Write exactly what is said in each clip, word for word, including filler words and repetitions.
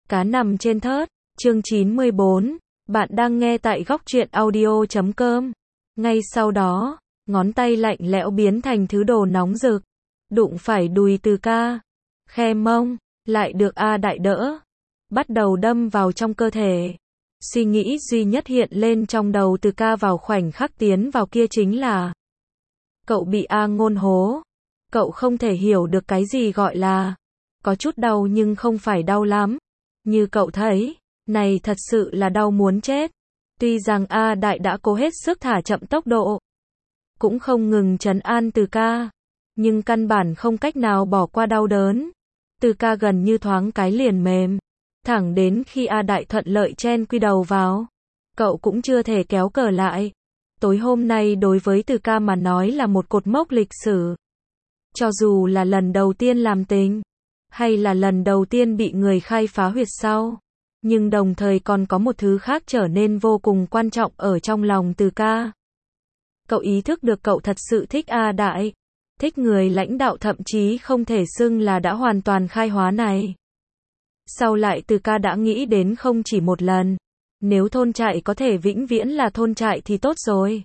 Cá nằm trên thớt, chương chín mươi bốn, bạn đang nghe tại góc truyện audio chấm com. Ngay sau đó, ngón tay lạnh lẽo biến thành thứ đồ nóng rực, đụng phải đùi Từ Ca, khe mông, lại được A Đại đỡ, bắt đầu đâm vào trong cơ thể. Suy nghĩ duy nhất hiện lên trong đầu Từ Ca vào khoảnh khắc tiến vào kia chính là cậu bị A Ngôn hố. Cậu không thể hiểu được cái gì gọi là có chút đau nhưng không phải đau lắm. Như cậu thấy, này thật sự là đau muốn chết. Tuy rằng A Đại đã cố hết sức thả chậm tốc độ, cũng không ngừng trấn an Từ Ca, nhưng căn bản không cách nào bỏ qua đau đớn. Từ Ca gần như thoáng cái liền mềm, thẳng đến khi A Đại thuận lợi chen quy đầu vào, cậu cũng chưa thể kéo cờ lại. Tối hôm nay đối với Từ Ca mà nói là một cột mốc lịch sử. Cho dù là lần đầu tiên làm tình, hay là lần đầu tiên bị người khai phá huyệt sau, nhưng đồng thời còn có một thứ khác trở nên vô cùng quan trọng ở trong lòng Từ Ca. Cậu ý thức được cậu thật sự thích A Đại, thích người lãnh đạo thậm chí không thể xưng là đã hoàn toàn khai hóa này. Sau lại Từ Ca đã nghĩ đến không chỉ một lần, nếu thôn trại có thể vĩnh viễn là thôn trại thì tốt rồi.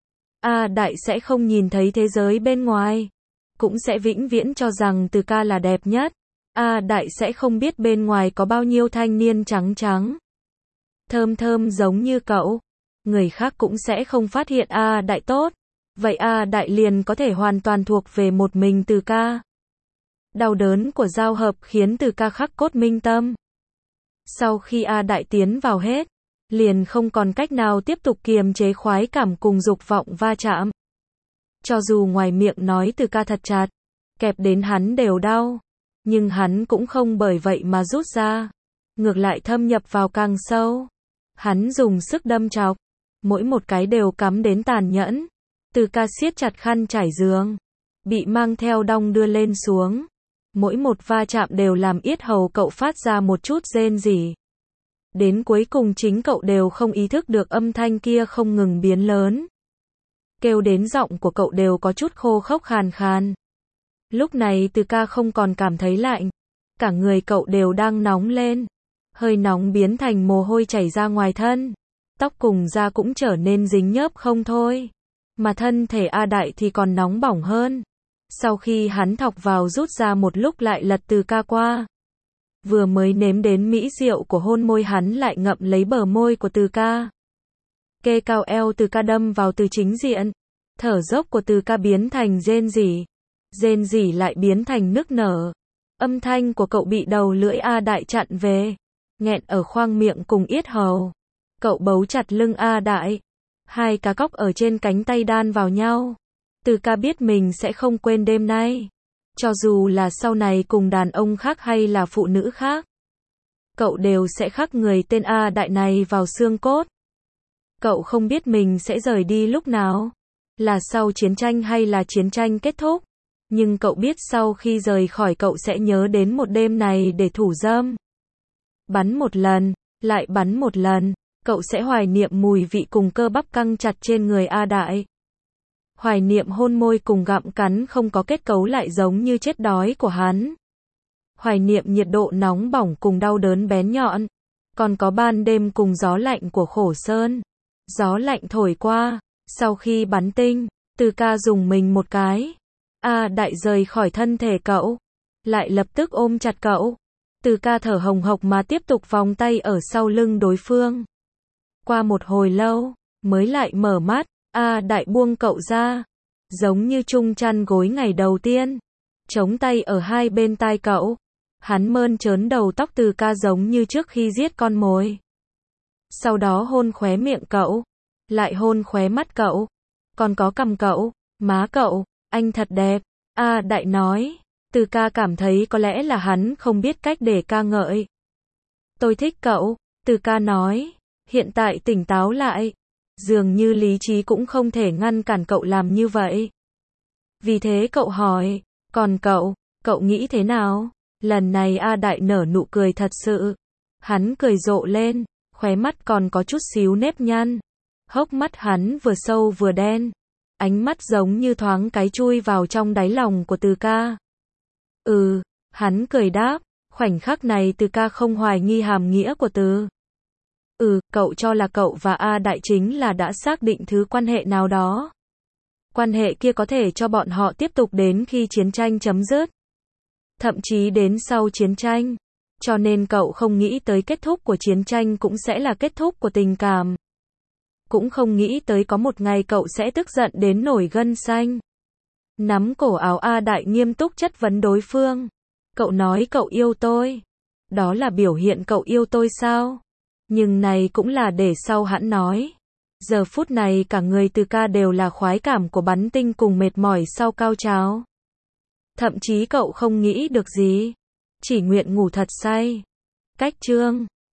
A Đại sẽ không nhìn thấy thế giới bên ngoài, cũng sẽ vĩnh viễn cho rằng Từ Ca là đẹp nhất. A Đại sẽ không biết bên ngoài có bao nhiêu thanh niên trắng trắng, thơm thơm giống như cậu. Người khác cũng sẽ không phát hiện A Đại tốt. Vậy A Đại liền có thể hoàn toàn thuộc về một mình Từ Ca. Đau đớn của giao hợp khiến Từ Ca khắc cốt minh tâm. Sau khi A Đại tiến vào hết, liền không còn cách nào tiếp tục kiềm chế khoái cảm cùng dục vọng va chạm. Cho dù ngoài miệng nói Từ Ca thật chặt, kẹp đến hắn đều đau, nhưng hắn cũng không bởi vậy mà rút ra, ngược lại thâm nhập vào càng sâu. Hắn dùng sức đâm chọc, mỗi một cái đều cắm đến tàn nhẫn. Từ Ca siết chặt khăn trải giường, bị mang theo đong đưa lên xuống. Mỗi một va chạm đều làm yết hầu cậu phát ra một chút rên rỉ. Đến cuối cùng chính cậu đều không ý thức được âm thanh kia không ngừng biến lớn. Kêu đến giọng của cậu đều có chút khô khốc khàn khàn. Lúc này Từ Ca không còn cảm thấy lạnh, cả người cậu đều đang nóng lên. Hơi nóng biến thành mồ hôi chảy ra ngoài thân, tóc cùng da cũng trở nên dính nhớp không thôi. Mà thân thể A Đại thì còn nóng bỏng hơn. Sau khi hắn thọc vào rút ra một lúc lại lật Từ Ca qua. Vừa mới nếm đến mỹ rượu của hôn môi hắn lại ngậm lấy bờ môi của Từ Ca. Kê cao eo Từ Ca đâm vào từ chính diện. Thở dốc của Từ Ca biến thành rên rỉ. Rên rỉ lại biến thành nức nở. Âm thanh của cậu bị đầu lưỡi A Đại chặn về, nghẹn ở khoang miệng cùng yết hầu. Cậu bấu chặt lưng A Đại, hai cá cóc ở trên cánh tay đan vào nhau. Từ Ca biết mình sẽ không quên đêm nay, cho dù là sau này cùng đàn ông khác hay là phụ nữ khác, cậu đều sẽ khắc người tên A Đại này vào xương cốt. Cậu không biết mình sẽ rời đi lúc nào, là sau chiến tranh hay là chiến tranh kết thúc, nhưng cậu biết sau khi rời khỏi cậu sẽ nhớ đến một đêm này để thủ dâm. Bắn một lần, lại bắn một lần, cậu sẽ hoài niệm mùi vị cùng cơ bắp căng chặt trên người A Đại. Hoài niệm hôn môi cùng gặm cắn không có kết cấu lại giống như chết đói của hắn. Hoài niệm nhiệt độ nóng bỏng cùng đau đớn bén nhọn. Còn có ban đêm cùng gió lạnh của khổ sơn. Gió lạnh thổi qua, sau khi bắn tinh, Từ Ca dùng mình một cái. A Đại rời khỏi thân thể cậu, lại lập tức ôm chặt cậu. Từ Ca thở hồng hộc mà tiếp tục vòng tay ở sau lưng đối phương. Qua một hồi lâu, mới lại mở mắt. A Đại buông cậu ra, giống như chung chăn gối ngày đầu tiên, chống tay ở hai bên tai cậu. Hắn mơn trớn đầu tóc Từ Ca giống như trước khi giết con mồi. Sau đó hôn khóe miệng cậu, lại hôn khóe mắt cậu, còn có cằm cậu, má cậu. Anh thật đẹp, A Đại nói. Từ Ca cảm thấy có lẽ là hắn không biết cách để ca ngợi. Tôi thích cậu, Từ Ca nói. Hiện tại tỉnh táo lại, dường như lý trí cũng không thể ngăn cản cậu làm như vậy. Vì thế cậu hỏi, còn cậu, cậu nghĩ thế nào? Lần này A Đại nở nụ cười thật sự. Hắn cười rộ lên, khóe mắt còn có chút xíu nếp nhăn. Hốc mắt hắn vừa sâu vừa đen. Ánh mắt giống như thoáng cái chui vào trong đáy lòng của Từ Ca. Ừ, hắn cười đáp, Khoảnh khắc này Từ Ca không hoài nghi hàm nghĩa của từ. Ừ, cậu cho là cậu và A Đại chính là đã xác định thứ quan hệ nào đó. Quan hệ kia có thể cho bọn họ tiếp tục đến khi chiến tranh chấm dứt. Thậm chí đến sau chiến tranh. Cho nên cậu không nghĩ tới kết thúc của chiến tranh cũng sẽ là kết thúc của tình cảm. Cũng không nghĩ tới có một ngày cậu sẽ tức giận đến nổi gân xanh. Nắm cổ áo A Đại nghiêm túc chất vấn đối phương. Cậu nói cậu yêu tôi. Đó là biểu hiện cậu yêu tôi sao? Nhưng này cũng là để sau hẵng nói. Giờ phút này cả người Từ Ca đều là khoái cảm của bắn tinh cùng mệt mỏi sau cao trào. Thậm chí cậu không nghĩ được gì. Chỉ nguyện ngủ thật say. Cách chương